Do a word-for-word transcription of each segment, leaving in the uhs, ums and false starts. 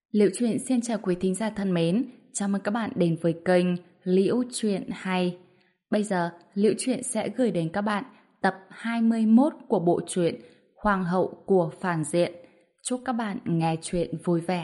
Liễu Chuyện xin chào quý thính giả thân mến, chào mừng các bạn đến với kênh Liễu Chuyện hay. Bây giờ, Liễu Chuyện sẽ gửi đến các bạn tập hai mươi mốt của bộ truyện Hoàng hậu của phản diện. Chúc các bạn nghe chuyện vui vẻ.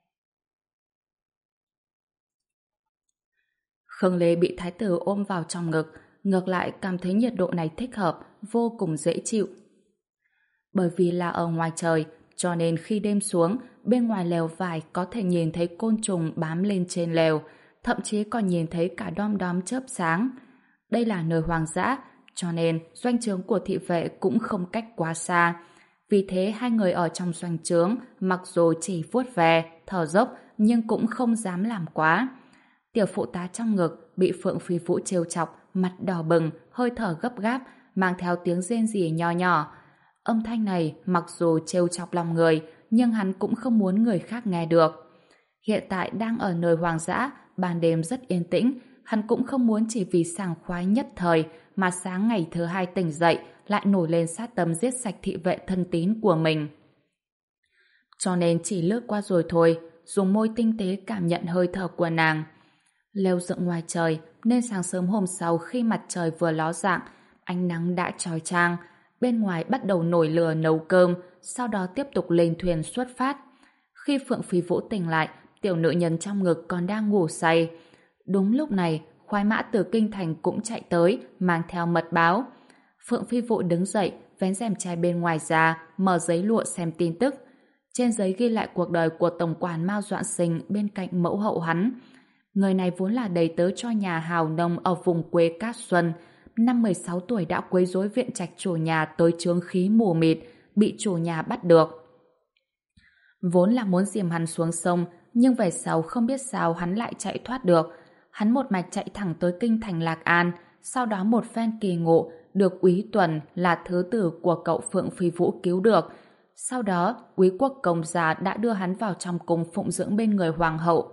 Khương Lê bị thái tử ôm vào trong ngực, ngược lại cảm thấy nhiệt độ này thích hợp, vô cùng dễ chịu. Bởi vì là ở ngoài trời, cho nên khi đêm xuống, bên ngoài lều vải có thể nhìn thấy côn trùng bám lên trên lều, thậm chí còn nhìn thấy cả đom đóm chớp sáng. Đây là nơi hoang dã, cho nên doanh trướng của thị vệ cũng không cách quá xa. Vì thế hai người ở trong doanh trướng, mặc dù chỉ vuốt ve, thở dốc, nhưng cũng không dám làm quá. Tiểu phụ tá trong ngực bị Phượng Phi Vũ trêu chọc, mặt đỏ bừng, hơi thở gấp gáp, mang theo tiếng rên rỉ nho nhỏ. Âm thanh này mặc dù trêu chọc lòng người, nhưng hắn cũng không muốn người khác nghe được. Hiện tại đang ở nơi hoang dã, ban đêm rất yên tĩnh, hắn cũng không muốn chỉ vì sảng khoái nhất thời mà sáng ngày thứ hai tỉnh dậy lại nổi lên sát tâm giết sạch thị vệ thân tín của mình. Cho nên chỉ lướt qua rồi thôi, dùng môi tinh tế cảm nhận hơi thở của nàng. Lều dựng ngoài trời, nên sáng sớm hôm sau khi mặt trời vừa ló dạng, ánh nắng đã chói chang. Bên ngoài bắt đầu nổi lửa nấu cơm, sau đó tiếp tục lên thuyền xuất phát. Khi Phượng Phi Vũ tỉnh lại, tiểu nữ nhân trong ngực còn đang ngủ say. Đúng lúc này, khoái mã từ kinh thành cũng chạy tới, mang theo mật báo. Phượng Phi Vũ đứng dậy, vén rèm tre bên ngoài ra, mở giấy lụa xem tin tức. Trên giấy ghi lại cuộc đời của tổng quản Mao Doãn Sinh bên cạnh mẫu hậu hắn. Người này vốn là đầy tớ cho nhà hào nông ở vùng quê Cát Xuân. Năm mười sáu tuổi đã quấy rối viện trạch chủ nhà tới chướng khí mù mịt, bị chủ nhà bắt được. Vốn là muốn dìm hắn xuống sông, nhưng về sau không biết sao hắn lại chạy thoát được. Hắn một mạch chạy thẳng tới kinh thành Lạc An, sau đó một phen kỳ ngộ được Úy Tuần là thứ tử của cậu Phượng Phi Vũ cứu được. Sau đó, Úy Quốc công gia đã đưa hắn vào trong cung phụng dưỡng bên người hoàng hậu.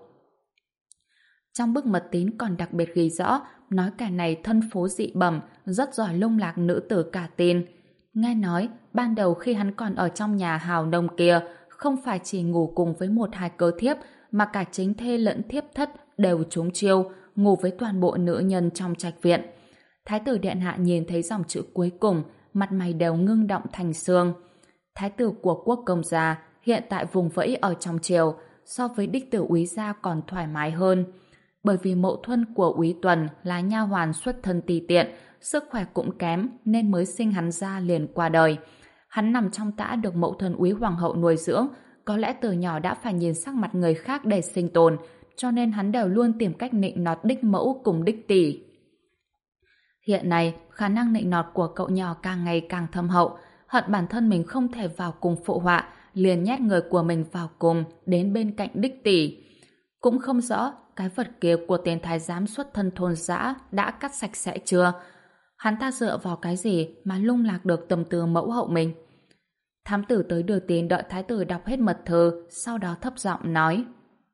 Trong bức mật tín còn đặc biệt ghi rõ nói kẻ này thân phú dị bẩm, rất giỏi lung lạc nữ tử cả tin. Nghe nói, ban đầu khi hắn còn ở trong nhà hào nông kia, không phải chỉ ngủ cùng với một hai cơ thiếp, mà cả chính thê lẫn thiếp thất đều trúng chiêu, ngủ với toàn bộ nữ nhân trong trạch viện. Thái tử điện hạ nhìn thấy dòng chữ cuối cùng, mặt mày đều ngưng động thành xương. Thái tử của quốc công gia hiện tại vùng vẫy ở trong triều, so với đích tử úy gia còn thoải mái hơn. Bởi vì mẫu thân của Úy Tuần là nha hoàn xuất thân tùy tiện, sức khỏe cũng kém nên mới sinh hắn ra liền qua đời. Hắn nằm trong tã được mẫu thân Úy hoàng hậu nuôi dưỡng, có lẽ từ nhỏ đã phải nhìn sắc mặt người khác để sinh tồn, cho nên hắn đều luôn tìm cách nịnh nọt đích mẫu cùng đích tỷ. Hiện nay, khả năng nịnh nọt của cậu nhỏ càng ngày càng thâm hậu, hận bản thân mình không thể vào cùng phụ họa, liền nhét người của mình vào cùng đến bên cạnh đích tỷ. Cũng không rõ cái vật kia của tên thái giám xuất thân thôn dã đã cắt sạch sẽ chưa? Hắn ta dựa vào cái gì mà lung lạc được tâm tư mẫu hậu mình? Thám tử tới đưa tin đợi thái tử đọc hết mật thư, sau đó thấp giọng nói: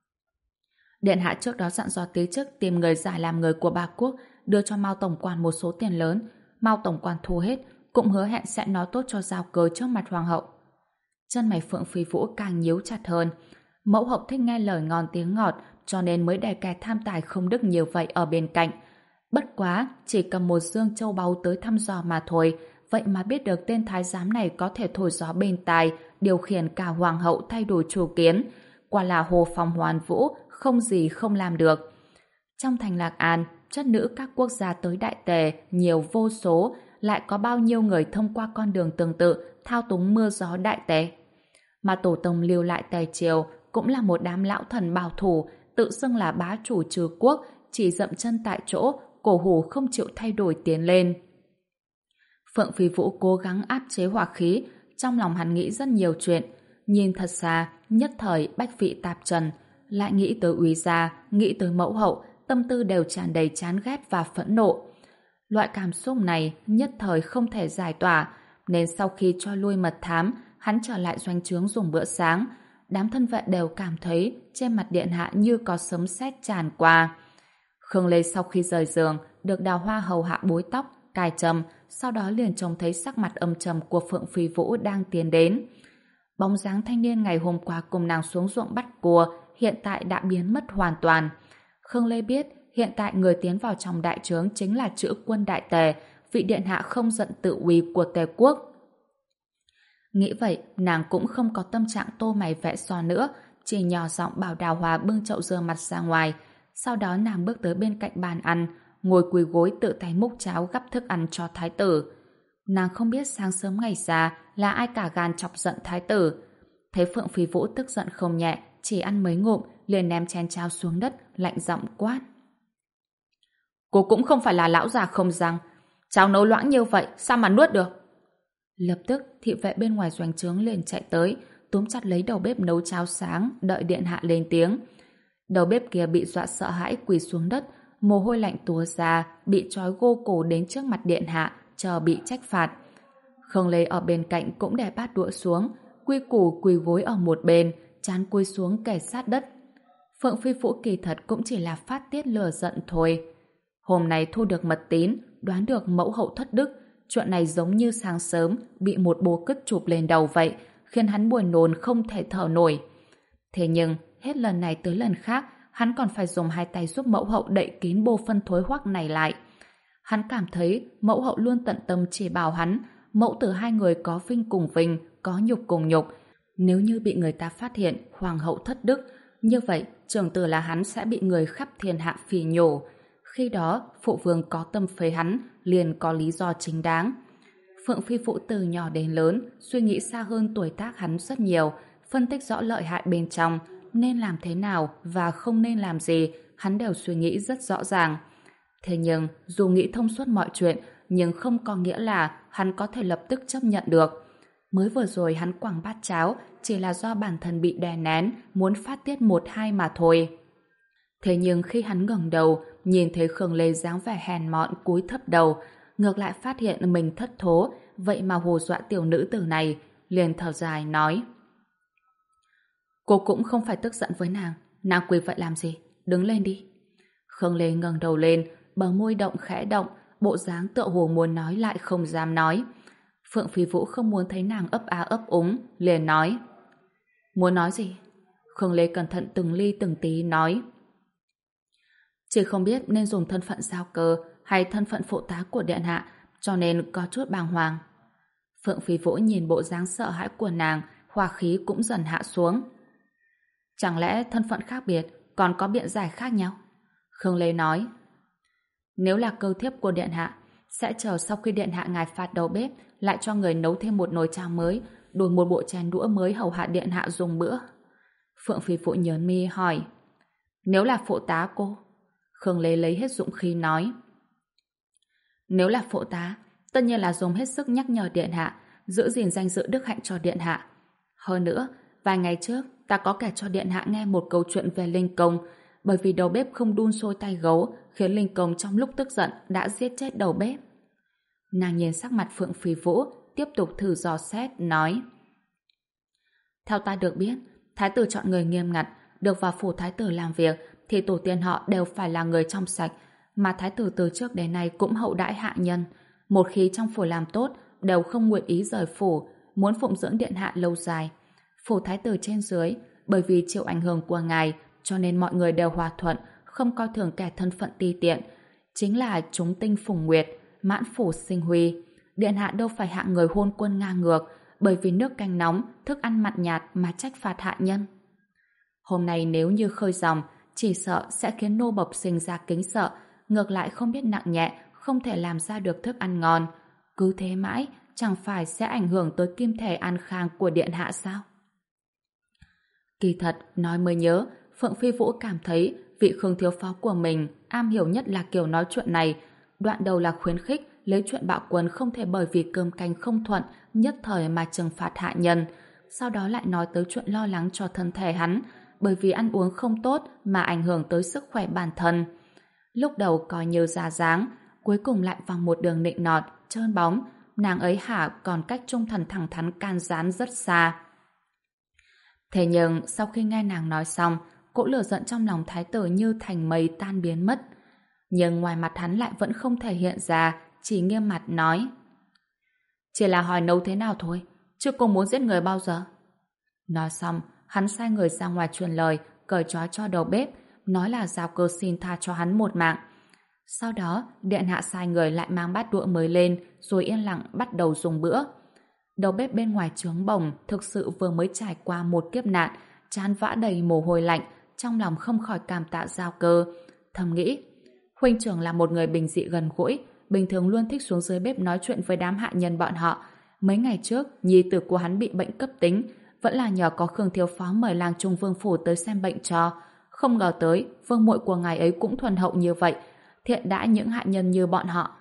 Điện hạ trước đó dặn dò tí chức tìm người giải làm người của ba quốc, đưa cho Mao tổng quản một số tiền lớn. Mao tổng quản thu hết, cũng hứa hẹn sẽ nói tốt cho giao cơ trước mặt hoàng hậu. Chân mày Phượng Phi Vũ càng nhíu chặt hơn. Mẫu hậu thích nghe lời ngon tiếng ngọt, cho nên mới để kẻ tham tài không đức nhiều vậy ở bên cạnh. Bất quá, chỉ cầm một dương châu báu tới thăm dò mà thôi, vậy mà biết được tên thái giám này có thể thổi gió bên tai, điều khiển cả hoàng hậu thay đổi chủ kiến. Quả là hồ phong hoàn vũ, không gì không làm được. Trong thành Lạc An, chất nữ các quốc gia tới đại tề nhiều vô số, lại có bao nhiêu người thông qua con đường tương tự thao túng mưa gió đại tề. Mà tổ tông lưu lại tề triều cũng là một đám lão thần bảo thủ, tự xưng là bá chủ trừ quốc, chỉ dậm chân tại chỗ, cổ hủ không chịu thay đổi tiến lên. Phượng Phi Vũ cố gắng áp chế hỏa khí, trong lòng hắn nghĩ rất nhiều chuyện, nhìn thật xa, nhất thời bách vị tạp trần, lại nghĩ tới úy gia, nghĩ tới mẫu hậu, tâm tư đều tràn đầy chán ghét và phẫn nộ. Loại cảm xúc này nhất thời không thể giải tỏa, nên sau khi cho lui mật thám, hắn trở lại doanh trướng dùng bữa sáng. Đám thân vệ đều cảm thấy trên mặt điện hạ như có sấm sét tràn qua. Khương Lê sau khi rời giường, được Đào Hoa hầu hạ búi tóc, cài trầm, sau đó liền trông thấy sắc mặt âm trầm của Phượng Phi Vũ đang tiến đến. Bóng dáng thanh niên ngày hôm qua cùng nàng xuống ruộng bắt cua hiện tại đã biến mất hoàn toàn. Khương Lê biết hiện tại người tiến vào trong đại trướng chính là Chữ Quân Đại Tề, vị điện hạ không giận tự uy của Tề quốc. Nghĩ vậy, nàng cũng không có tâm trạng tô mày vẽ so nữa, chỉ nhỏ giọng bảo Đào Hòa bưng chậu rửa mặt ra ngoài. Sau đó nàng bước tới bên cạnh bàn ăn, ngồi quỳ gối tự tay múc cháo gắp thức ăn cho thái tử. Nàng không biết sáng sớm ngày ra là ai cả gan chọc giận thái tử. Thấy Phượng Phi Vũ tức giận không nhẹ, chỉ ăn mấy ngụm, liền ném chén cháo xuống đất, lạnh giọng quát. Cô cũng không phải là lão già không răng. Cháo nấu loãng như vậy, sao mà nuốt được? Lập tức, thị vệ bên ngoài doanh trướng liền chạy tới, túm chặt lấy đầu bếp nấu cháo sáng, đợi điện hạ lên tiếng. Đầu bếp kia bị dọa sợ hãi quỳ xuống đất, mồ hôi lạnh túa ra, bị trói gô cổ đến trước mặt điện hạ, chờ bị trách phạt. Khương Lê ở bên cạnh cũng đè bát đũa xuống, quy củ quỳ gối ở một bên, trán cúi xuống kề sát đất. Phượng Phi Vũ kỳ thật cũng chỉ là phát tiết lửa giận thôi. Hôm nay thu được mật tín, đoán được mẫu hậu thất đức, chuyện này giống như sáng sớm bị một bố cứt chụp lên đầu vậy, khiến hắn buồn nôn không thể thở nổi. Thế nhưng, hết lần này tới lần khác, hắn còn phải dùng hai tay giúp mẫu hậu đậy kín bô phân thối hoắc này lại. Hắn cảm thấy mẫu hậu luôn tận tâm chỉ bảo hắn, mẫu tử hai người có vinh cùng vinh, có nhục cùng nhục. Nếu như bị người ta phát hiện hoàng hậu thất đức, như vậy trưởng tử là hắn sẽ bị người khắp thiên hạ phỉ nhổ. Khi đó, phụ vương có tâm phế hắn, liền có lý do chính đáng. Phượng Phi Vũ từ nhỏ đến lớn, suy nghĩ xa hơn tuổi tác hắn rất nhiều, phân tích rõ lợi hại bên trong, nên làm thế nào và không nên làm gì, hắn đều suy nghĩ rất rõ ràng. Thế nhưng, dù nghĩ thông suốt mọi chuyện, nhưng không có nghĩa là hắn có thể lập tức chấp nhận được. Mới vừa rồi hắn quẳng bát cháo, chỉ là do bản thân bị đè nén, muốn phát tiết một hai mà thôi. Thế nhưng khi hắn ngẩng đầu, nhìn thấy Khương Lê dáng vẻ hèn mọn cúi thấp đầu, ngược lại phát hiện mình thất thố, vậy mà hù dọa tiểu nữ tử này, liền thở dài nói: Cô cũng không phải tức giận với nàng, nàng quỳ vậy làm gì, đứng lên đi. Khương Lê ngẩng đầu lên, bờ môi động khẽ động, bộ dáng tựa hồ muốn nói lại không dám nói. Phượng Phi Vũ không muốn thấy nàng ấp á ấp úng, liền nói: Muốn nói gì? Khương Lê cẩn thận từng ly từng tí nói: Chỉ không biết nên dùng thân phận giao cơ hay thân phận phụ tá của điện hạ, cho nên có chút bàng hoàng. Phượng Phi Vũ nhìn bộ dáng sợ hãi của nàng, hỏa khí cũng dần hạ xuống. Chẳng lẽ thân phận khác biệt còn có biện giải khác nhau? Khương Lê nói: Nếu là cơ thiếp của điện hạ, sẽ chờ sau khi điện hạ ngài phạt đầu bếp, lại cho người nấu thêm một nồi cháo mới, đổi một bộ chén đũa mới hầu hạ điện hạ dùng bữa. Phượng Phi Vũ nhớn mi hỏi: Nếu là phụ tá cô? Khương Lê lấy hết dũng khí nói: Nếu là phụ tá, tất nhiên là dùng hết sức nhắc nhở điện hạ, giữ gìn danh dự đức hạnh cho điện hạ. Hơn nữa, vài ngày trước, ta có kể cho điện hạ nghe một câu chuyện về Linh Công, bởi vì đầu bếp không đun sôi tay gấu, khiến Linh Công trong lúc tức giận đã giết chết đầu bếp. Nàng nhìn sắc mặt Phượng Phi Vũ, tiếp tục thử dò xét, nói: Theo ta được biết, thái tử chọn người nghiêm ngặt, được vào phủ thái tử làm việc, thì tổ tiên họ đều phải là người trong sạch, mà thái tử từ trước đến nay cũng hậu đãi hạ nhân. Một khi trong phủ làm tốt, đều không nguyện ý rời phủ, muốn phụng dưỡng điện hạ lâu dài. Phủ thái tử trên dưới, bởi vì chịu ảnh hưởng của ngài, cho nên mọi người đều hòa thuận, không coi thường kẻ thân phận ti tiện. Chính là chúng tinh phùng nguyệt, mãn phủ sinh huy. Điện hạ đâu phải hạng người hôn quân ngang ngược, bởi vì nước canh nóng, thức ăn mặn nhạt mà trách phạt hạ nhân. Hôm nay nếu như khơi dòng, chỉ sợ sẽ khiến nô bộc sinh ra kính sợ, ngược lại không biết nặng nhẹ, không thể làm ra được thức ăn ngon. Cứ thế mãi, chẳng phải sẽ ảnh hưởng tới kim thể an khang của điện hạ sao? Kỳ thật, nói mới nhớ, Phượng Phi Vũ cảm thấy vị Khương thiếu phó của mình am hiểu nhất là kiểu nói chuyện này. Đoạn đầu là khuyến khích lấy chuyện bạo quân không thể bởi vì cơm canh không thuận nhất thời mà trừng phạt hạ nhân. Sau đó lại nói tới chuyện lo lắng cho thân thể hắn, bởi vì ăn uống không tốt mà ảnh hưởng tới sức khỏe bản thân. Lúc đầu coi như ra dáng, cuối cùng lại vào một đường nịnh nọt, trơn bóng, nàng ấy hả còn cách trung thần thẳng thắn can gián rất xa. Thế nhưng sau khi nghe nàng nói xong, cỗ lửa giận trong lòng thái tử như thành mây tan biến mất. Nhưng ngoài mặt hắn lại vẫn không thể hiện ra, chỉ nghiêm mặt nói: Chỉ là hỏi nấu thế nào thôi, chứ cô muốn giết người bao giờ? Nói xong, hắn sai người ra ngoài truyền lời, cởi trói cho đầu bếp, nói là giao cơ xin tha cho hắn một mạng. Sau đó, điện hạ sai người lại mang bát đũa mới lên, rồi yên lặng bắt đầu dùng bữa. Đầu bếp bên ngoài trướng bồng thực sự vừa mới trải qua một kiếp nạn, trán vã đầy mồ hôi lạnh, trong lòng không khỏi cảm tạ giao cơ. Thầm nghĩ, huynh trưởng là một người bình dị gần gũi, bình thường luôn thích xuống dưới bếp nói chuyện với đám hạ nhân bọn họ. Mấy ngày trước, nhi tử của hắn bị bệnh cấp tính, vẫn là nhờ có Khương thiếu phó mời làng Trung Vương phủ tới xem bệnh cho. Không ngờ tới, vương muội của ngài ấy cũng thuần hậu như vậy, thiện đãi những hạ nhân như bọn họ.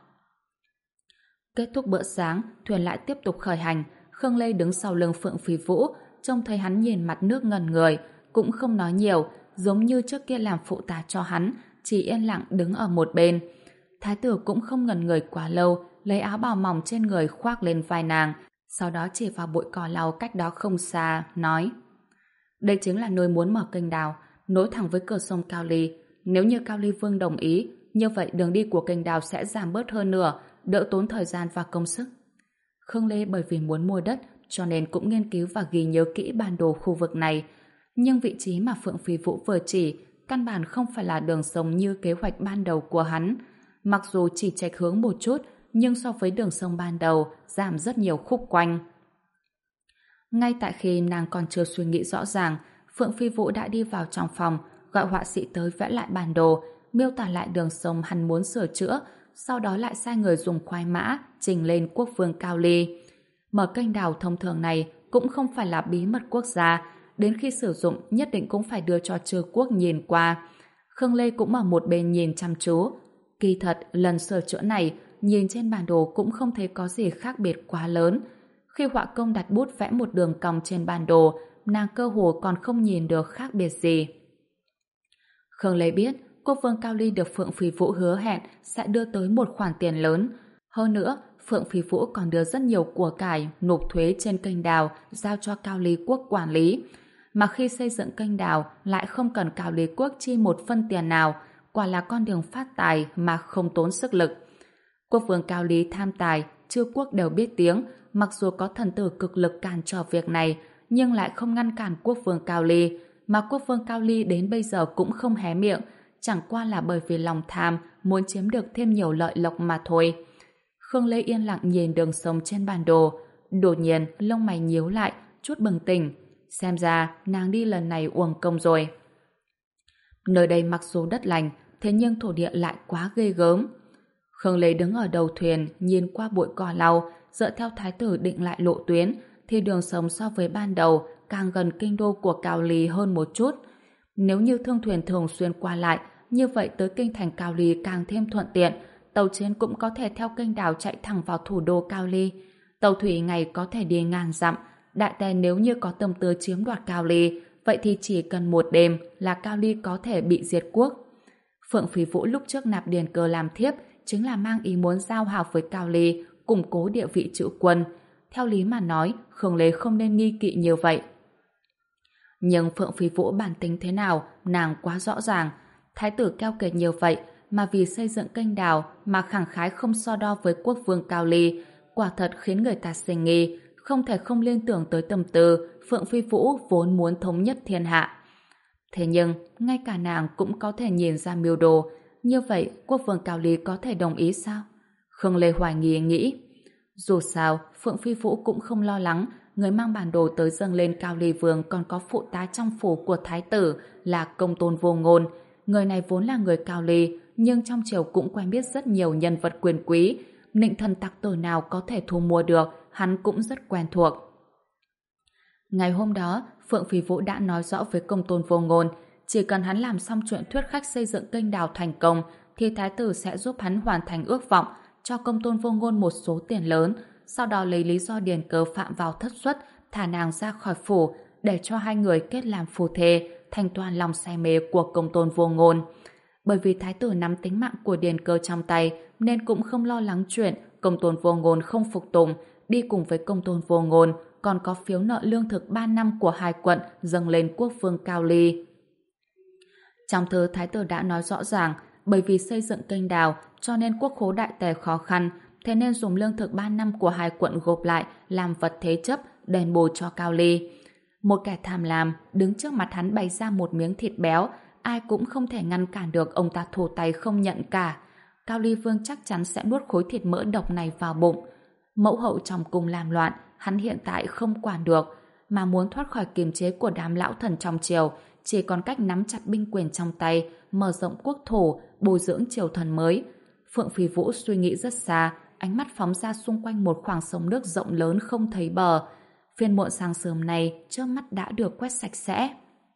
Kết thúc bữa sáng, thuyền lại tiếp tục khởi hành. Khương Lê đứng sau lưng Phượng Phi Vũ, trông thấy hắn nhìn mặt nước ngần người, cũng không nói nhiều, giống như trước kia làm phụ tá cho hắn, chỉ yên lặng đứng ở một bên. Thái tử cũng không ngần người quá lâu, lấy áo bào mỏng trên người khoác lên vai nàng, sau đó chỉ vào bụi cỏ lau cách đó không xa, nói: đây chính là nơi muốn mở kênh đào, nối thẳng với cửa sông Cao Ly. Nếu như Cao Ly Vương đồng ý, như vậy đường đi của kênh đào sẽ giảm bớt hơn nửa, đỡ tốn thời gian và công sức. Khương Lê bởi vì muốn mua đất, cho nên cũng nghiên cứu và ghi nhớ kỹ bản đồ khu vực này. Nhưng vị trí mà Phượng Phi Vũ vừa chỉ, căn bản không phải là đường sông như kế hoạch ban đầu của hắn. Mặc dù chỉ chệch hướng một chút, nhưng so với đường sông ban đầu, giảm rất nhiều khúc quanh. Ngay tại khi nàng còn chưa suy nghĩ rõ ràng, Phượng Phi Vũ đã đi vào trong phòng, gọi họa sĩ tới vẽ lại bản đồ, miêu tả lại đường sông hắn muốn sửa chữa, sau đó lại sai người dùng khoái mã trình lên quốc vương Cao Ly. Mở kênh đào thông thường này cũng không phải là bí mật quốc gia, đến khi sử dụng nhất định cũng phải đưa cho chư quốc nhìn qua. Khương Lê cũng ở một bên nhìn chăm chú. Kỳ thật, lần sửa chữa này, nhìn trên bản đồ cũng không thấy có gì khác biệt quá lớn. Khi họa công đặt bút vẽ một đường cong trên bản đồ, nàng cơ hồ còn không nhìn được khác biệt gì. Khương Lê biết, quốc vương Cao Ly được Phượng Phi Vũ hứa hẹn sẽ đưa tới một khoản tiền lớn. Hơn nữa, Phượng Phi Vũ còn đưa rất nhiều của cải, nộp thuế trên kênh đào giao cho Cao Ly quốc quản lý. Mà khi xây dựng kênh đào lại không cần Cao Ly quốc chi một phân tiền nào, quả là con đường phát tài mà không tốn sức lực. Quốc vương Cao Ly tham tài, chư quốc đều biết tiếng, mặc dù có thần tử cực lực cản trở việc này, nhưng lại không ngăn cản quốc vương Cao Ly, mà quốc vương Cao Ly đến bây giờ cũng không hé miệng, chẳng qua là bởi vì lòng tham muốn chiếm được thêm nhiều lợi lộc mà thôi. Khương Lê yên lặng nhìn đường sông trên bản đồ, đột nhiên lông mày nhíu lại, chút bừng tỉnh, xem ra nàng đi lần này uổng công rồi. Nơi đây mặc dù đất lành, thế nhưng thổ địa lại quá ghê gớm. Khương Lê đứng ở đầu thuyền, nhìn qua bụi cỏ lau, dựa theo thái tử định lại lộ tuyến, thì đường sông so với ban đầu càng gần kinh đô của Cao Ly hơn một chút. Nếu như thương thuyền thường xuyên qua lại, như vậy tới kinh thành Cao Ly càng thêm thuận tiện, tàu chiến cũng có thể theo kênh đào chạy thẳng vào thủ đô Cao Ly. Tàu thủy ngày có thể đi ngàn dặm, đại tề nếu như có tâm tư chiếm đoạt Cao Ly, vậy thì chỉ cần một đêm là Cao Ly có thể bị diệt quốc. Phượng Phi Vũ lúc trước nạp Điền Cơ làm thiếp chính là mang ý muốn giao hảo với Cao Ly, củng cố địa vị trữ quân. Theo lý mà nói, Khương Lê không nên nghi kỵ như vậy. Nhưng Phượng Phi Vũ bản tính thế nào, nàng quá rõ ràng. Thái tử keo kiệt nhiều vậy, mà vì xây dựng kênh đào mà khẳng khái không so đo với quốc vương Cao Ly, quả thật khiến người ta sinh nghi, không thể không liên tưởng tới tâm tư Phượng Phi Vũ vốn muốn thống nhất thiên hạ. Thế nhưng, ngay cả nàng cũng có thể nhìn ra mưu đồ, như vậy quốc vương Cao Ly có thể đồng ý sao? Khương Lê hoài nghi nghĩ. Dù sao, Phượng Phi Vũ cũng không lo lắng, người mang bản đồ tới dâng lên Cao Ly Vương còn có phụ tá trong phủ của thái tử là Công Tôn Vô Ngôn. Người này vốn là người Cao Ly, nhưng trong triều cũng quen biết rất nhiều nhân vật quyền quý, nịnh thần tặc tử nào có thể thu mua được, hắn cũng rất quen thuộc. Ngày hôm đó, Phượng Phi Vũ đã nói rõ với Công Tôn Vô Ngôn, chỉ cần hắn làm xong chuyện thuyết khách xây dựng kênh đào thành công, thì thái tử sẽ giúp hắn hoàn thành ước vọng, cho Công Tôn Vô Ngôn một số tiền lớn, sau đó lấy lý do Điền Cơ phạm vào thất suất, thả nàng ra khỏi phủ, để cho hai người kết làm phu thê, thanh toán lòng say mê của Công Tôn Vô Ngôn. Bởi vì thái tử nắm tính mạng của Điền Cơ trong tay, nên cũng không lo lắng chuyện Công Tôn Vô Ngôn không phục tùng, đi cùng với Công Tôn Vô Ngôn còn có phiếu nợ lương thực ba năm của hai quận dâng lên quốc vương Cao Ly. Trong thư thái tử đã nói rõ ràng, bởi vì xây dựng kênh đào cho nên quốc khố đại tề khó khăn, thế nên dùng lương thực ba năm của hai quận gộp lại làm vật thế chấp đền bù cho Cao Ly. Một kẻ tham lam đứng trước mặt hắn bày ra một miếng thịt béo, ai cũng không thể ngăn cản được ông ta thò tay không nhận cả. Cao Ly Vương chắc chắn sẽ nuốt khối thịt mỡ độc này vào bụng. Mẫu hậu trong cung làm loạn, hắn hiện tại không quản được, mà muốn thoát khỏi kiềm chế của đám lão thần trong triều, chỉ còn cách nắm chặt binh quyền trong tay, mở rộng quốc thổ, bồi dưỡng triều thần mới. Phượng Phi Vũ suy nghĩ rất xa, ánh mắt phóng ra xung quanh một khoảng sông nước rộng lớn không thấy bờ. Phiên muộn sáng sớm này, trước mắt đã được quét sạch sẽ.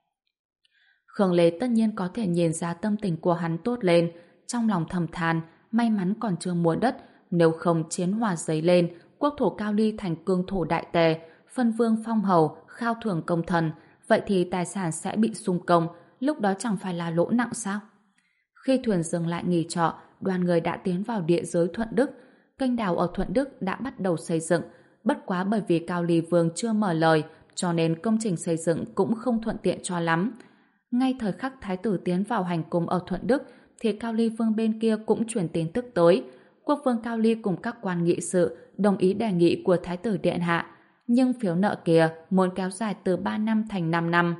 Khương Lê tất nhiên có thể nhìn ra tâm tình của hắn tốt lên, trong lòng thầm than, may mắn còn chưa mua đất, nếu không chiến hỏa dấy lên, quốc thổ Cao Ly thành cương thổ đại tề, phân vương phong hầu, khao thưởng công thần, vậy thì tài sản sẽ bị xung công, lúc đó chẳng phải là lỗ nặng sao? Khi thuyền dừng lại nghỉ trọ, đoàn người đã tiến vào địa giới Thuận Đức. Kênh đào ở Thuận Đức đã bắt đầu xây dựng, bất quá bởi vì Cao Ly Vương chưa mở lời, cho nên công trình xây dựng cũng không thuận tiện cho lắm. Ngay thời khắc thái tử tiến vào hành cung ở Thuận Đức, thì Cao Ly Vương bên kia cũng truyền tin tức tới. Quốc vương Cao Ly cùng các quan nghị sự đồng ý đề nghị của thái tử điện hạ, nhưng phiếu nợ kia muốn kéo dài từ ba năm thành năm năm.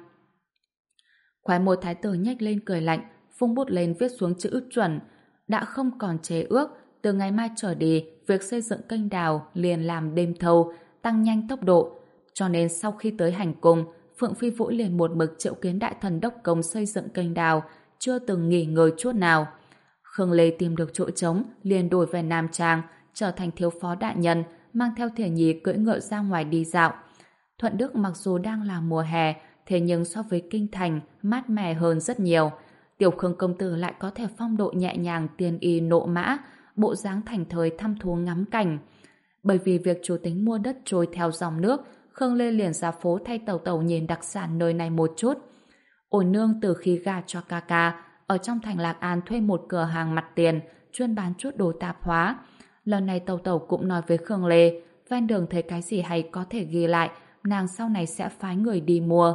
Khóe môi thái tử nhếch lên cười lạnh, vung bút lên viết xuống chữ chuẩn. Đã không còn chế ước, từ ngày mai trở đi, việc xây dựng kênh đào liền làm đêm thâu, tăng nhanh tốc độ. Cho nên sau khi tới hành cung, Phượng Phi Vũ liền một mực triệu kiến đại thần đốc công xây dựng kênh đào, chưa từng nghỉ ngơi chút nào. Khương Lê tìm được chỗ trống, liền đổi về Nam Trang, trở thành thiếu phó đại nhân, mang theo Thể Nhi cưỡi ngựa ra ngoài đi dạo. Thuận Đức mặc dù đang là mùa hè, thế nhưng so với kinh thành mát mẻ hơn rất nhiều. Tiểu Khương công tử lại có thể phong độ nhẹ nhàng tiên y nộ mã, bộ dáng thành thơi thăm thú ngắm cảnh. Bởi vì việc chủ tính mua đất trôi theo dòng nước, Khương Lê liền ra phố thay tàu tàu nhìn đặc sản nơi này một chút. Ổn nương từ khi gả cho ca ca, ở trong thành Lạc An thuê một cửa hàng mặt tiền, chuyên bán chút đồ tạp hóa. Lần này tàu tàu cũng nói với Khương Lê, ven đường thấy cái gì hay có thể ghi lại, nàng sau này sẽ phái người đi mua.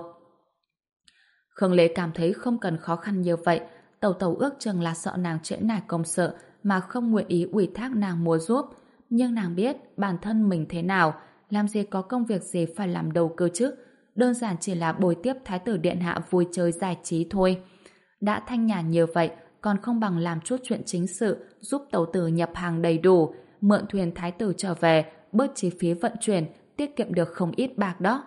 Khương Lê cảm thấy không cần khó khăn như vậy, tàu tàu ước chừng là sợ nàng trễ nải công sự mà không nguyện ý ủy thác nàng mua giúp. Nhưng nàng biết bản thân mình thế nào, làm gì có công việc gì phải làm đầu cơ chứ, đơn giản chỉ là bồi tiếp thái tử điện hạ vui chơi giải trí thôi. Đã thanh nhàn như vậy, còn không bằng làm chút chuyện chính sự, giúp tàu tử nhập hàng đầy đủ, mượn thuyền thái tử trở về, bớt chi phí vận chuyển, tiết kiệm được không ít bạc đó.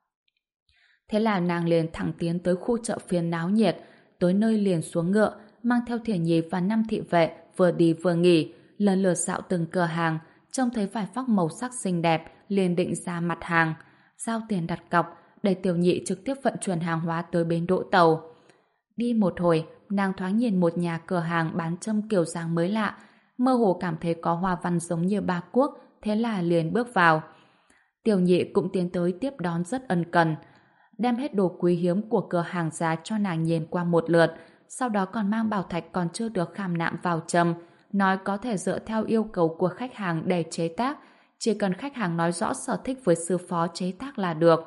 Thế là nàng liền thẳng tiến tới khu chợ phiên náo nhiệt, tới nơi liền xuống ngựa, mang theo Thể Nhi và năm thị vệ, vừa đi vừa nghỉ, lần lượt dạo từng cửa hàng, trông thấy vài phóc màu sắc xinh đẹp, liền định ra mặt hàng, giao tiền đặt cọc, để Tiểu Nhị trực tiếp vận chuyển hàng hóa tới bến đỗ tàu. Đi một hồi, nàng thoáng nhìn một nhà cửa hàng bán châm kiểu dáng mới lạ, mơ hồ cảm thấy có hoa văn giống như Ba Quốc, thế là liền bước vào. Tiểu Nhị cũng tiến tới tiếp đón rất ân cần, đem hết đồ quý hiếm của cửa hàng ra cho nàng nhìn qua một lượt, sau đó còn mang bảo thạch còn chưa được khảm nạm vào châm, nói có thể dựa theo yêu cầu của khách hàng để chế tác, chỉ cần khách hàng nói rõ sở thích với sư phó chế tác là được.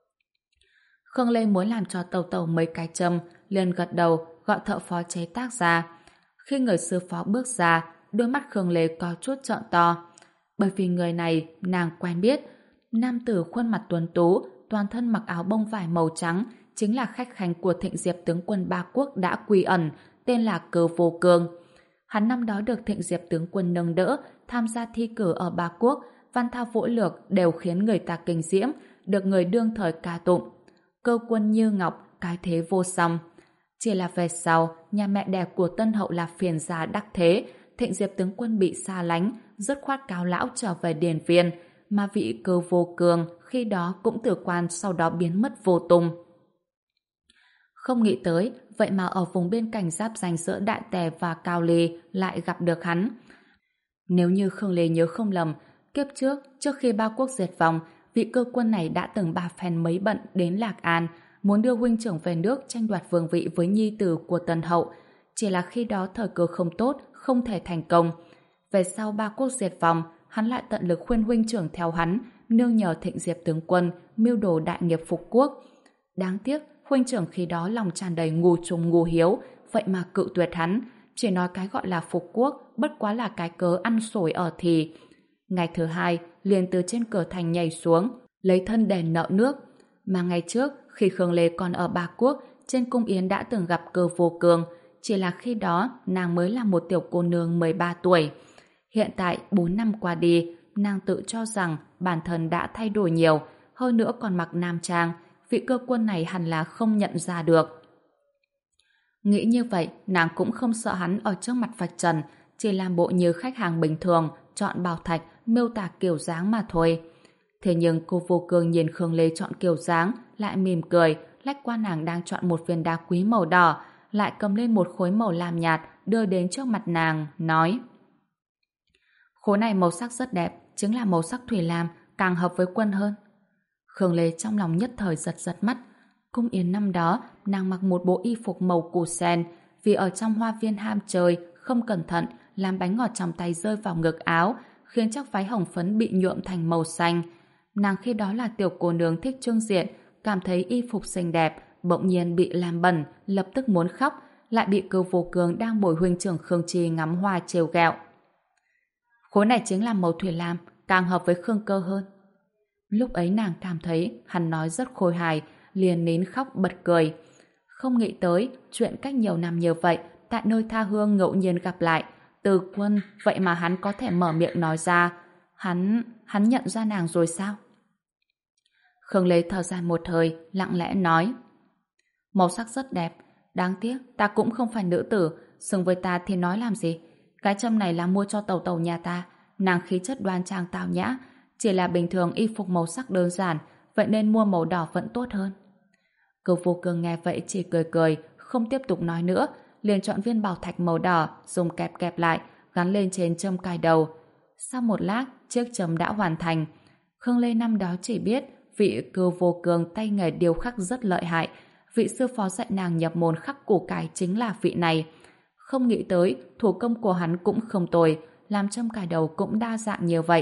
Khương Lê muốn làm cho tàu tàu mấy cái châm, liền gật đầu gọi thợ phó chế tác ra. Khi người sư phó bước ra, đôi mắt Khương Lê có chút trợn to, bởi vì người này nàng quen biết. Nam tử khuôn mặt tuấn tú, toàn thân mặc áo bông vải màu trắng, chính là khách khanh của Thịnh Diệp tướng quân Ba Quốc đã quy ẩn, tên là Cơ Vô Cương. Hắn năm đó được Thịnh Diệp tướng quân nâng đỡ, tham gia thi cử ở Ba Quốc, văn thao võ lược đều khiến người ta kinh diễm, được người đương thời ca tụng. Cơ quân như ngọc, cái thế vô song. Chỉ là về sau, nhà mẹ đẻ của Tân Hậu là phiền gia đắc thế, Thịnh Diệp tướng quân bị xa lánh, dứt khoát cáo lão trở về điền viên, mà vị Cơ Vô Cương khi đó cũng từ quan sau đó biến mất vô tung. Không nghĩ tới, vậy mà ở vùng bên cạnh giáp ranh giữa Đại Tề và Cao Ly lại gặp được hắn. Nếu như Khương Lê nhớ không lầm, kiếp trước, trước khi Ba Quốc diệt vong, vị cơ quân này đã từng ba phen mấy bận đến Lạc An, muốn đưa huynh trưởng về nước tranh đoạt vương vị với nhi tử của Tân Hậu. Chỉ là khi đó thời cơ không tốt, không thể thành công. Về sau Ba Quốc diệt vong, hắn lại tận lực khuyên huynh trưởng theo hắn, nương nhờ Thịnh Diệp tướng quân, mưu đồ đại nghiệp phục quốc. Đáng tiếc, huynh trưởng khi đó lòng tràn đầy ngu trùng ngu hiếu, vậy mà cự tuyệt hắn, chỉ nói cái gọi là phục quốc, bất quá là cái cớ ăn xổi ở thì. Ngày thứ hai, liền từ trên cửa thành nhảy xuống, lấy thân đền nợ nước. Mà ngày trước, khi Khương Lê còn ở Ba Quốc, trên cung yến đã từng gặp Cơ Vô Cường, chỉ là khi đó nàng mới là một tiểu cô nương mười ba tuổi. Hiện tại, bốn năm qua đi, nàng tự cho rằng bản thân đã thay đổi nhiều, hơn nữa còn mặc nam trang, vị cơ quân này hẳn là không nhận ra được. Nghĩ như vậy, nàng cũng không sợ hắn ở trước mặt vạch trần, chỉ làm bộ như khách hàng bình thường, chọn bảo thạch, miêu tả kiểu dáng mà thôi. Thế nhưng cô Vô Cường nhìn Khương Lê chọn kiểu dáng, lại mỉm cười, lách qua nàng đang chọn một viên đá quý màu đỏ, lại cầm lên một khối màu lam nhạt, đưa đến trước mặt nàng, nói: khối này màu sắc rất đẹp, chính là màu sắc thủy lam, càng hợp với quân hơn. Khương Lê trong lòng nhất thời giật giật mắt. Cung yến năm đó, nàng mặc một bộ y phục màu củ sen, vì ở trong hoa viên ham chơi, không cẩn thận, làm bánh ngọt trong tay rơi vào ngực áo, khiến chiếc váy hồng phấn bị nhuộm thành màu xanh. Nàng khi đó là tiểu cô nương thích trưng diện, cảm thấy y phục xinh đẹp, bỗng nhiên bị làm bẩn, lập tức muốn khóc, lại bị Cơ Vô Cường đang bồi huynh trưởng Khương Chi ngắm hoa trêu ghẹo. Khối này chính là màu thủy lam, càng hợp với Khương Cơ hơn. Lúc ấy nàng cảm thấy hắn nói rất khôi hài, liền nín khóc bật cười. Không nghĩ tới chuyện cách nhiều năm như vậy, tại nơi tha hương ngẫu nhiên gặp lại, Từ Quân, vậy mà hắn có thể mở miệng nói ra. Hắn, hắn nhận ra nàng rồi sao? Khương Lê thở dài một hơi, lặng lẽ nói: màu sắc rất đẹp, đáng tiếc ta cũng không phải nữ tử, xứng với ta thì nói làm gì. Cái châm này là mua cho tàu tàu nhà ta, nàng khí chất đoan trang tao nhã, chỉ là bình thường y phục màu sắc đơn giản, vậy nên mua màu đỏ vẫn tốt hơn. Cơ Vô Cường nghe vậy chỉ cười cười, không tiếp tục nói nữa, liền chọn viên bảo thạch màu đỏ, dùng kẹp kẹp lại, gắn lên trên châm cài đầu. Sau một lát, chiếc châm đã hoàn thành. Khương Lê năm đó chỉ biết vị Cơ Vô Cường tay nghề điêu khắc rất lợi hại, vị sư phó dạy nàng nhập môn khắc củ cải chính là vị này. Không nghĩ tới thủ công của hắn cũng không tồi, làm châm cài đầu cũng đa dạng như vậy.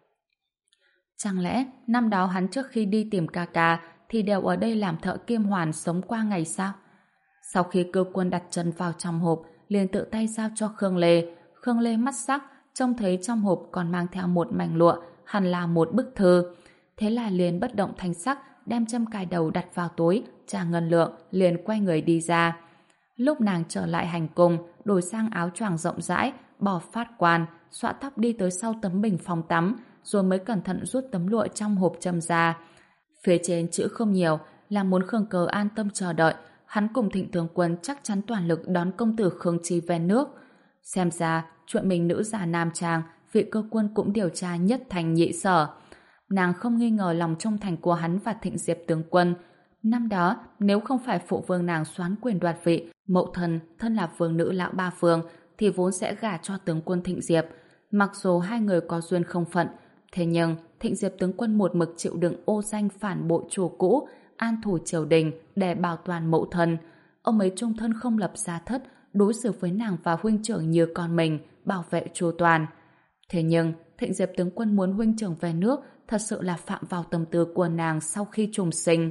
Chẳng lẽ năm đó hắn trước khi đi tìm ca ca thì đều ở đây làm thợ kim hoàn sống qua ngày sao? Sau khi Cơ Quân đặt chân vào trong hộp, liền tự tay giao cho Khương Lê. Khương Lê mắt sắc, trông thấy trong hộp còn mang theo một mảnh lụa, hẳn là một bức thư. Thế là liền bất động thanh sắc, đem châm cài đầu đặt vào túi, trả ngân lượng, liền quay người đi ra. Lúc nàng trở lại hành cung, đổi sang áo choàng rộng rãi, bỏ phát quan, xõa tóc đi tới sau tấm bình phòng tắm, rồi mới cẩn thận rút tấm lụa trong hộp châm ra. Phía trên chữ không nhiều, là muốn Khương Cờ an tâm chờ đợi, hắn cùng Thịnh Tướng Quân chắc chắn toàn lực đón công tử Khương Chi về nước. Xem ra, chuyện mình nữ già nam trang, vị cơ quân cũng điều tra nhất thành nhị sở. Nàng không nghi ngờ lòng trung thành của hắn và Thịnh Diệp Tướng Quân. Năm đó, nếu không phải phụ vương nàng soán quyền đoạt vị, mậu thần, thân là vương nữ lão ba phương, thì vốn sẽ gả cho tướng quân Thịnh Diệp. Mặc dù hai người có duyên không phận, thế nhưng Thịnh Diệp tướng quân một mực chịu đựng ô danh phản bội chủ cũ, an thủ triều đình để bảo toàn mậu thần. Ông ấy trung thân không lập gia thất, đối xử với nàng và huynh trưởng như con mình, bảo vệ chu toàn. Thế nhưng Thịnh Diệp tướng quân muốn huynh trưởng về nước thật sự là phạm vào tâm tư của nàng sau khi trùng sinh.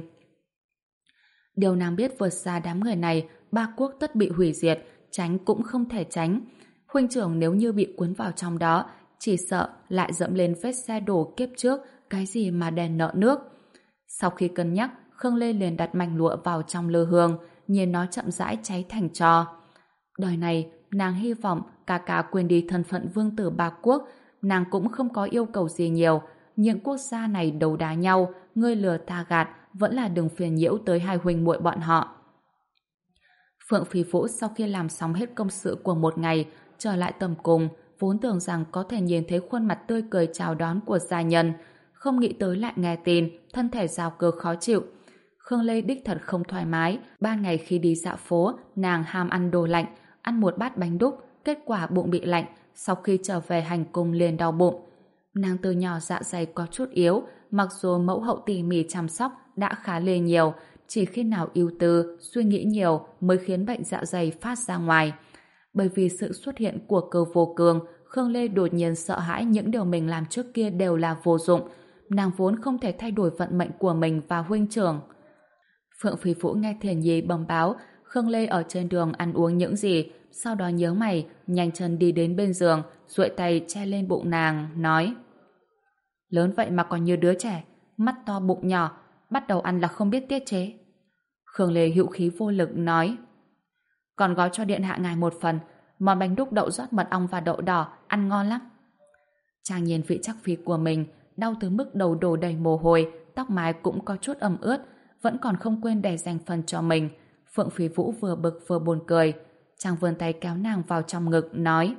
Điều nàng biết vượt xa đám người này, ba quốc tất bị hủy diệt, tránh cũng không thể tránh. Huynh trưởng nếu như bị cuốn vào trong đó, chỉ sợ lại dẫm lên vết xe đổ kiếp trước, cái gì mà đền nợ nước. Sau khi cân nhắc, Khương Lê liền đặt mảnh lụa vào trong lư hương, nhìn nó chậm rãi cháy thành tro. Đời này, nàng hy vọng ca ca quên đi thân phận vương tử ba quốc, nàng cũng không có yêu cầu gì nhiều. Những quốc gia này đấu đá nhau, ngươi lừa ta gạt, vẫn là đừng phiền nhiễu tới hai huynh muội bọn họ. Phượng Phi Vũ sau khi làm xong hết công sự của một ngày, trở lại tầm cung, vốn tưởng rằng có thể nhìn thấy khuôn mặt tươi cười chào đón của gia nhân, không nghĩ tới lại nghe tin, thân thể rào cơ khó chịu. Khương Lê đích thật không thoải mái, ban ngày khi đi dạo phố, nàng ham ăn đồ lạnh, ăn một bát bánh đúc, kết quả bụng bị lạnh, sau khi trở về hành cung liền đau bụng. Nàng từ nhỏ dạ dày có chút yếu, mặc dù mẫu hậu tỉ mỉ chăm sóc đã khá lê nhiều, chỉ khi nào ưu tư, suy nghĩ nhiều mới khiến bệnh dạ dày phát ra ngoài. Bởi vì sự xuất hiện của Cơ Vô Cường, Khương Lê đột nhiên sợ hãi những điều mình làm trước kia đều là vô dụng. Nàng vốn không thể thay đổi vận mệnh của mình và huynh trưởng. Phượng Phi Vũ nghe Thiền Nhi bẩm báo Khương Lê ở trên đường ăn uống những gì, sau đó nhớ mày, nhanh chân đi đến bên giường, duỗi tay che lên bụng nàng, nói: lớn vậy mà còn như đứa trẻ, mắt to bụng nhỏ, bắt đầu ăn là không biết tiết chế. Khương Lê hữu khí vô lực nói, còn gói cho điện hạ ngài một phần, món bánh đúc đậu rót mật ong và đậu đỏ, ăn ngon lắm. Chàng nhìn vị chắc phi của mình, đau tới mức đầu đổ đầy mồ hôi, tóc mái cũng có chút ẩm ướt, vẫn còn không quên để dành phần cho mình. Phượng Phi Vũ vừa bực vừa buồn cười. Chàng vươn tay kéo nàng vào trong ngực, nói,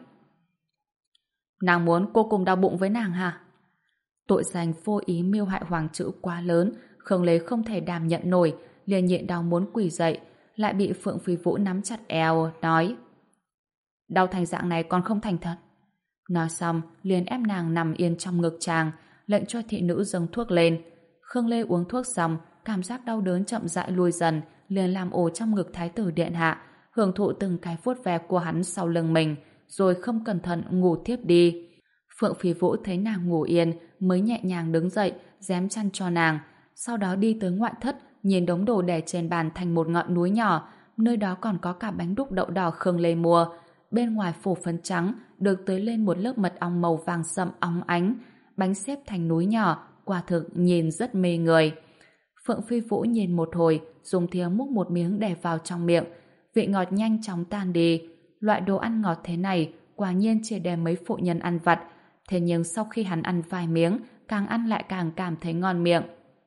nàng muốn cô cùng đau bụng với nàng hả? Tội danh vô ý mưu hại hoàng chữ quá lớn, Khương Lê không thể đảm nhận nổi, liền nhịn đau muốn quỳ dậy, lại bị Phượng Phi Vũ nắm chặt eo, nói, đau thành dạng này còn không thành thật. Nói xong, liền ép nàng nằm yên trong ngực chàng, lệnh cho thị nữ dâng thuốc lên. Khương Lê uống thuốc xong, cảm giác đau đớn chậm rãi lui dần, liền làm ổ trong ngực thái tử điện hạ, hưởng thụ từng cái vuốt ve của hắn sau lưng mình, rồi không cẩn thận ngủ thiếp đi. Phượng Phi Vũ thấy nàng ngủ yên, mới nhẹ nhàng đứng dậy, rém chăn cho nàng, sau đó đi tới ngoại thất, nhìn đống đồ để trên bàn thành một ngọn núi nhỏ, nơi đó còn có cả bánh đúc đậu đỏ Khương Lê mua. Bên ngoài phủ phấn trắng, được tưới lên một lớp mật ong màu vàng sậm óng ánh, bánh xếp thành núi nhỏ, quả thực nhìn rất mê người. Phượng Phi Vũ nhìn một hồi, dùng thìa múc một miếng để vào trong miệng, vị ngọt nhanh chóng tan đi. Loại đồ ăn ngọt thế này, quả nhiên chỉ để mấy phụ nhân ăn vặt, thế nhưng sau khi hắn ăn vài miếng, càng ăn lại càng cảm thấy ngon miệng.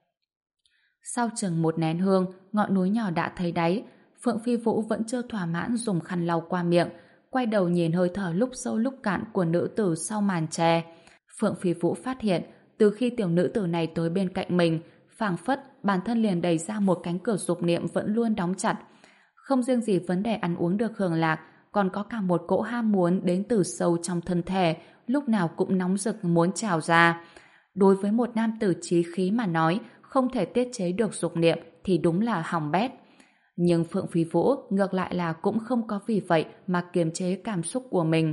Sau chừng một nén hương, ngọn núi nhỏ đã thấy đáy. Phượng Phi Vũ vẫn chưa thỏa mãn dùng khăn lau qua miệng, quay đầu nhìn hơi thở lúc sâu lúc cạn của nữ tử sau màn tre. Phượng Phi Vũ phát hiện, từ khi tiểu nữ tử này tới bên cạnh mình, phảng phất bản thân liền đẩy ra một cánh cửa dục niệm vẫn luôn đóng chặt. Không riêng gì vấn đề ăn uống được hưởng lạc, còn có cả một cỗ ham muốn đến từ sâu trong thân thể, lúc nào cũng nóng rực muốn trào ra. Đối với một nam tử chí khí mà nói, không thể tiết chế được dục niệm thì đúng là hỏng bét. Nhưng Phượng Phi Vũ ngược lại là cũng không có vì vậy mà kiềm chế cảm xúc của mình.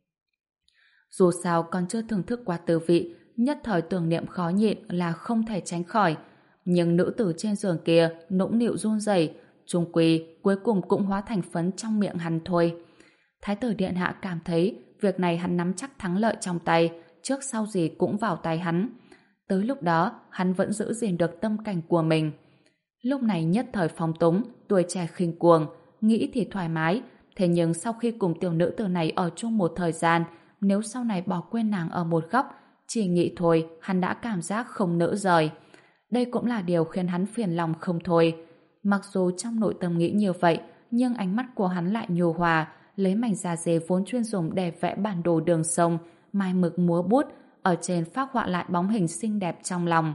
Dù sao còn chưa thưởng thức qua tư vị, nhất thời tưởng niệm khó nhịn là không thể tránh khỏi. Nhưng nữ tử trên giường kia nũng nịu run rẩy, chung quy cuối cùng cũng hóa thành phấn trong miệng hắn thôi. Thái tử điện hạ cảm thấy việc này hắn nắm chắc thắng lợi trong tay, trước sau gì cũng vào tay hắn. Tới lúc đó, hắn vẫn giữ gìn được tâm cảnh của mình. Lúc này nhất thời phóng túng, tuổi trẻ khinh cuồng, nghĩ thì thoải mái, thế nhưng sau khi cùng tiểu nữ tử này ở chung một thời gian, nếu sau này bỏ quên nàng ở một góc, chỉ nghĩ thôi, hắn đã cảm giác không nỡ rời. Đây cũng là điều khiến hắn phiền lòng không thôi. Mặc dù trong nội tâm nghĩ như vậy, nhưng ánh mắt của hắn lại nhu hòa, lấy mảnh da dê vốn chuyên dùng để vẽ bản đồ đường sông, mai mực múa bút, ở trên phác họa lại bóng hình xinh đẹp trong lòng.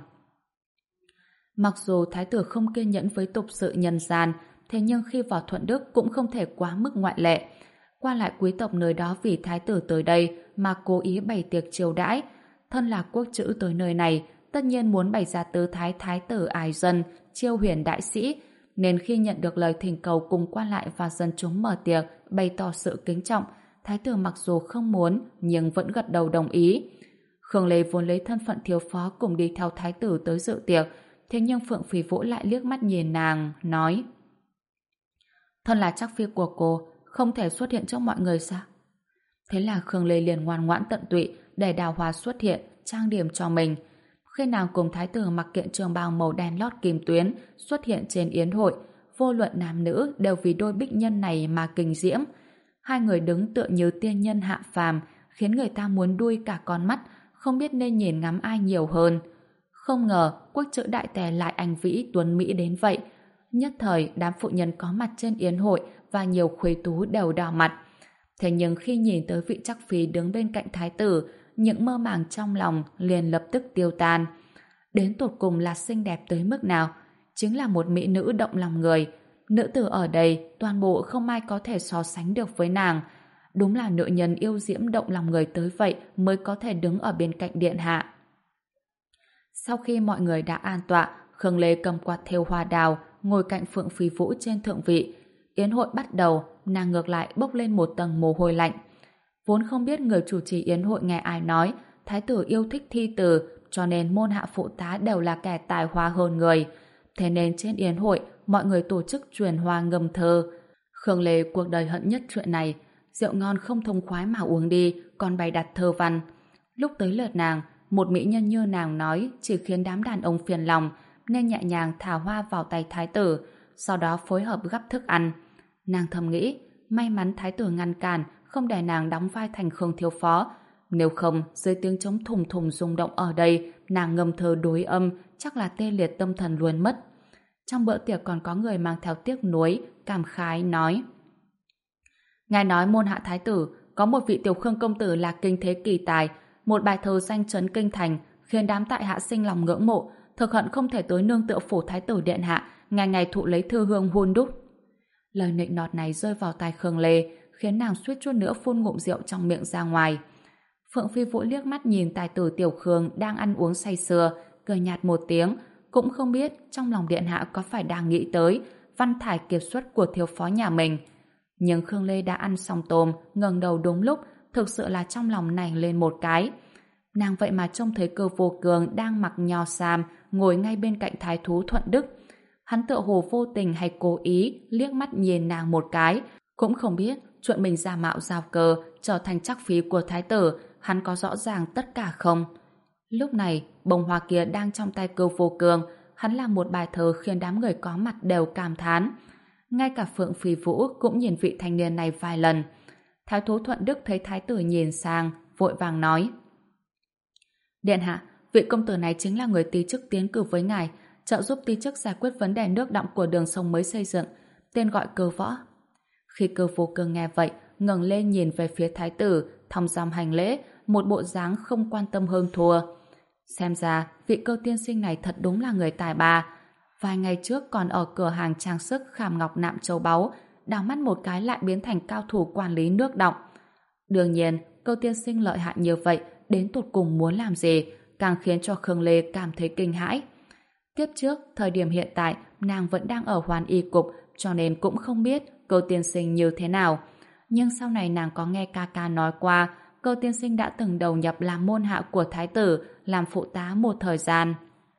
Mặc dù thái tử không kiên nhẫn với tục sự nhân gian, thế nhưng khi vào Thuận Đức cũng không thể quá mức ngoại lệ. Qua lại quý tộc nơi đó vì thái tử tới đây mà cố ý bày tiệc chiêu đãi. Thân là quốc trữ tới nơi này, tất nhiên muốn bày ra tư thái thái tử ái dân, chiêu huyền đại sĩ, nên khi nhận được lời thỉnh cầu cùng quan lại và dân chúng mở tiệc bày tỏ sự kính trọng, thái tử mặc dù không muốn nhưng vẫn gật đầu đồng ý. Khương Lê vốn lấy thân phận thiếu phó cùng đi theo thái tử tới dự tiệc, thế nhưng Phượng Phi Vũ lại liếc mắt nhìn nàng, nói: thân là chắc phi của cô, không thể xuất hiện trước mọi người sao? Thế là Khương Lê liền ngoan ngoãn tận tụy để Đào Hoa xuất hiện, trang điểm cho mình. Khi nàng cùng thái tử mặc kiện trường bào màu đen lót kim tuyến xuất hiện trên yến hội, vô luận nam nữ đều vì đôi bích nhân này mà kinh diễm. Hai người đứng tựa như tiên nhân hạ phàm, khiến người ta muốn đuôi cả con mắt, không biết nên nhìn ngắm ai nhiều hơn. Không ngờ quốc trữ đại tề lại anh vĩ tuấn mỹ đến vậy. Nhất thời đám phụ nhân có mặt trên yến hội và nhiều khuê tú đều đỏ mặt. Thế nhưng khi nhìn tới vị chắc phi đứng bên cạnh thái tử, những mơ màng trong lòng liền lập tức tiêu tan. Đến tột cùng là xinh đẹp tới mức nào? Chính là một mỹ nữ động lòng người. Nữ tử ở đây toàn bộ không ai có thể so sánh được với nàng. Đúng là nữ nhân yêu diễm động lòng người tới vậy mới có thể đứng ở bên cạnh điện hạ. Sau khi mọi người đã an tọa, Khương Lê cầm quạt thêu hoa đào, ngồi cạnh Phượng Phi Vũ trên thượng vị. Yến hội bắt đầu, nàng ngược lại bốc lên một tầng mồ hôi lạnh. Vốn không biết người chủ trì yến hội nghe ai nói, thái tử yêu thích thi từ, cho nên môn hạ phụ tá đều là kẻ tài hoa hơn người. Thế nên trên yến hội, mọi người tổ chức truyền hoa ngâm thơ. Khương Lê cuộc đời hận nhất chuyện này, rượu ngon không thông khoái mà uống đi, còn bày đặt thơ văn. Lúc tới lượt nàng, một mỹ nhân như nàng nói chỉ khiến đám đàn ông phiền lòng, nên nhẹ nhàng thả hoa vào tay thái tử, sau đó phối hợp gắp thức ăn. Nàng thầm nghĩ, may mắn thái tử ngăn cản, không để nàng đóng vai thành Khương thiếu phó. Nếu không, dưới tiếng trống thùng thùng rung động ở đây, nàng ngâm thơ đối âm, chắc là tê liệt tâm thần luôn mất. Trong bữa tiệc còn có người mang theo tiếc nuối, cảm khái nói: Ngài nói môn hạ thái tử có một vị tiểu Khương công tử là kinh thế kỳ tài, một bài thơ danh chấn kinh thành, khiến đám tại hạ sinh lòng ngưỡng mộ, thực hận không thể tới nương tựa phủ thái tử điện hạ, ngày ngày thụ lấy thư hương hun đúc. Lời nịnh nọt này rơi vào tai Khương Lê, khiến nàng suýt chút nữa phun ngụm rượu trong miệng ra ngoài. Phượng Phi Vũ liếc mắt nhìn tài tử tiểu Khương đang ăn uống say sưa, cười nhạt một tiếng, cũng không biết trong lòng điện hạ có phải đang nghĩ tới văn thải kiệt xuất của thiếu phó nhà mình. Nhưng Khương Lê đã ăn xong tôm, ngẩng đầu đúng lúc, thực sự là trong lòng nảy lên một cái. Nàng vậy mà trông thấy Cơ Vô Cường đang mặc nho sam, ngồi ngay bên cạnh thái thú Thuận Đức. Hắn tựa hồ vô tình hay cố ý liếc mắt nhìn nàng một cái, cũng không biết chuyện mình giả mạo giao cơ trở thành trắc phí của thái tử, hắn có rõ ràng tất cả không? Lúc này, bông hoa kia đang trong tay Cơ Vô Cường, hắn làm một bài thơ khiến đám người có mặt đều cảm thán. Ngay cả Phượng Phi Vũ cũng nhìn vị thanh niên này vài lần. Thái thú Thuận Đức thấy thái tử nhìn sang, vội vàng nói: Điện hạ, vị công tử này chính là người tí chức tiến cử với ngài, trợ giúp tí chức giải quyết vấn đề nước đọng của đường sông mới xây dựng, tên gọi Cơ Võ. Khi Cơ Vô Cường nghe vậy, ngẩng lên nhìn về phía thái tử, thong dong hành lễ, một bộ dáng không quan tâm hơn thua. Xem ra, vị Cơ tiên sinh này thật đúng là người tài ba. Vài ngày trước còn ở cửa hàng trang sức Khảm Ngọc Nạm Châu Báu, đảo mắt một cái lại biến thành cao thủ quản lý nước đọng. Đương nhiên, Cơ tiên sinh lợi hại như vậy, đến tột cùng muốn làm gì, càng khiến cho Khương Lê cảm thấy kinh hãi. Tiếp trước, thời điểm hiện tại, nàng vẫn đang ở Hoàn Y Cục, cho nên cũng không biết Cơ tiên sinh như thế nào. Nhưng sau này nàng có nghe ca ca nói qua, Cơ tiên sinh đã từng đầu nhập làm môn hạ của thái tử, làm phụ tá một thời gian.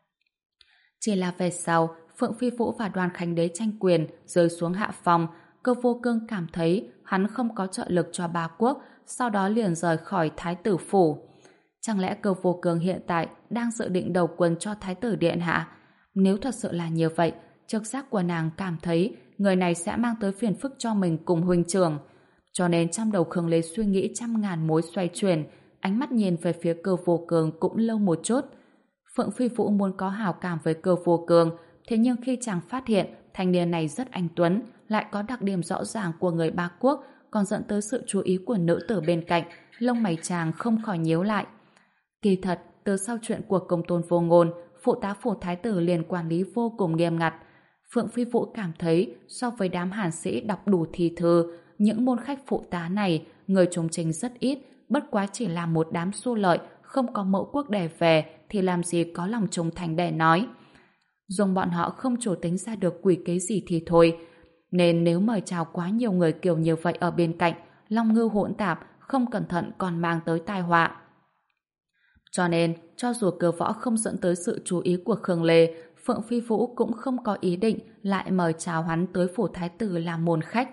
Chỉ là về sau, Phượng Phi Vũ và Đoàn Khánh Đế tranh quyền rơi xuống hạ phòng, Cơ Vô Cương cảm thấy hắn không có trợ lực cho ba quốc, sau đó liền rời khỏi thái tử phủ. Chẳng lẽ Cơ Vô Cương hiện tại đang dự định đầu quân cho thái tử điện hạ? Nếu thật sự là như vậy, trực giác của nàng cảm thấy người này sẽ mang tới phiền phức cho mình cùng huynh trưởng. Cho nên trong đầu Khương Lê suy nghĩ trăm ngàn mối xoay chuyển, ánh mắt nhìn về phía Cơ Vô Cương cũng lâu một chút. Phượng Phi Vũ muốn có hảo cảm với Cơ Vô Cương, thế nhưng khi chàng phát hiện thanh niên này rất anh tuấn, lại có đặc điểm rõ ràng của người ba quốc, còn dẫn tới sự chú ý của nữ tử bên cạnh, lông mày chàng không khỏi nhíu lại. Kỳ thật, từ sau chuyện của công tôn Vô Ngôn, phụ tá phủ thái tử liền quản lý vô cùng nghiêm ngặt. Phượng Phi Vũ cảm thấy so với đám hàn sĩ đọc đủ thi thư, những môn khách phụ tá này, người trùng trình rất ít, bất quá chỉ là một đám xu lợi, không có mẫu quốc đẻ về thì làm gì có lòng trung thành để nói. Dùng bọn họ không chủ tính ra được quỷ kế gì thì thôi. Nên nếu mời chào quá nhiều người kiểu như vậy ở bên cạnh, long ngư hỗn tạp, không cẩn thận còn mang tới tai họa. Cho nên, cho dù Cơ Võ không dẫn tới sự chú ý của Khương Lê, Phượng Phi Vũ cũng không có ý định lại mời chào hắn tới phủ thái tử làm môn khách.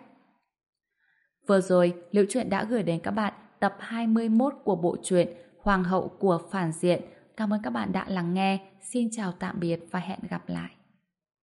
Vừa rồi, Liễu Chuyện đã gửi đến các bạn tập hai mươi mốt của bộ truyện Hoàng hậu của phản diện. Cảm ơn các bạn đã lắng nghe. Xin chào tạm biệt và hẹn gặp lại.